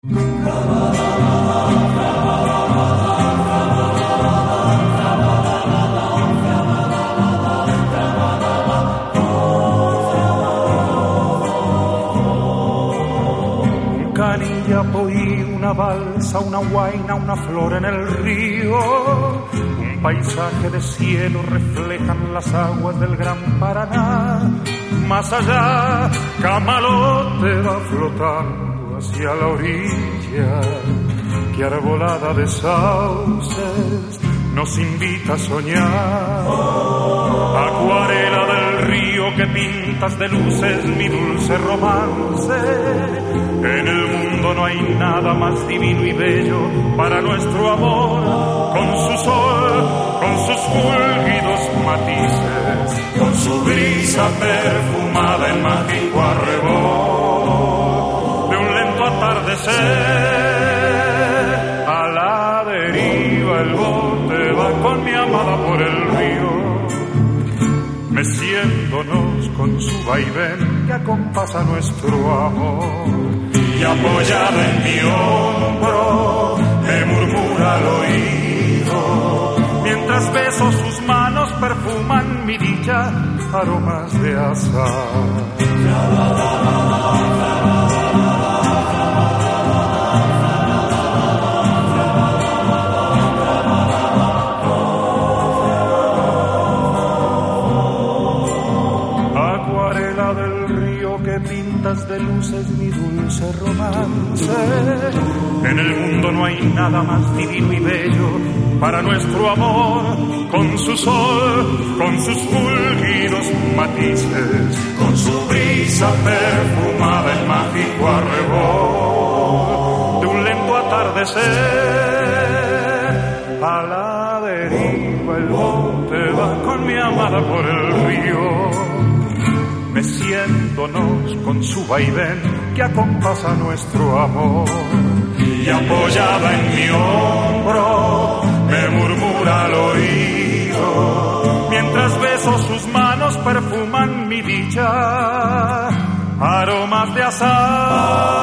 Una balsa, una guaina, una flor en el río, un paisaje de cielo reflejan las aguas del gran Paraná. Más allá, Camalote va flotando hacia la orilla, que arbolada de sauces nos invita a soñar. Acuarela del río que pintas de luces mi dulce romance. En el mundo no hay nada más divino y bello para nuestro amor, con su sol, con sus fúlgidos matices, con su brisa perfumada en mágico arrebol de un lento atardecer. A la deriva el bote va con mi amada por el río, meciéndonos con su vaivén que acompasa nuestro amor. Y apoyada en mi hombro me murmura al oído, mientras beso sus manos perfuman mi dicha, aromas de azahar. Acuarela del río que pintas de luces mi dulce romance. En el mundo no hay nada más divino y bello para nuestro amor, con su sol, con sus fúlgidos matices, con su brisa perfumada en mágico arrebol de un lento atardecer. A la deriva el bote va con mi amada por el río, meciéndonos con su vaivén que acompasa nuestro amor. Y apoyada en mi hombro me murmura al oído, mientras beso sus manos perfuman mi dicha, aromas de azahar.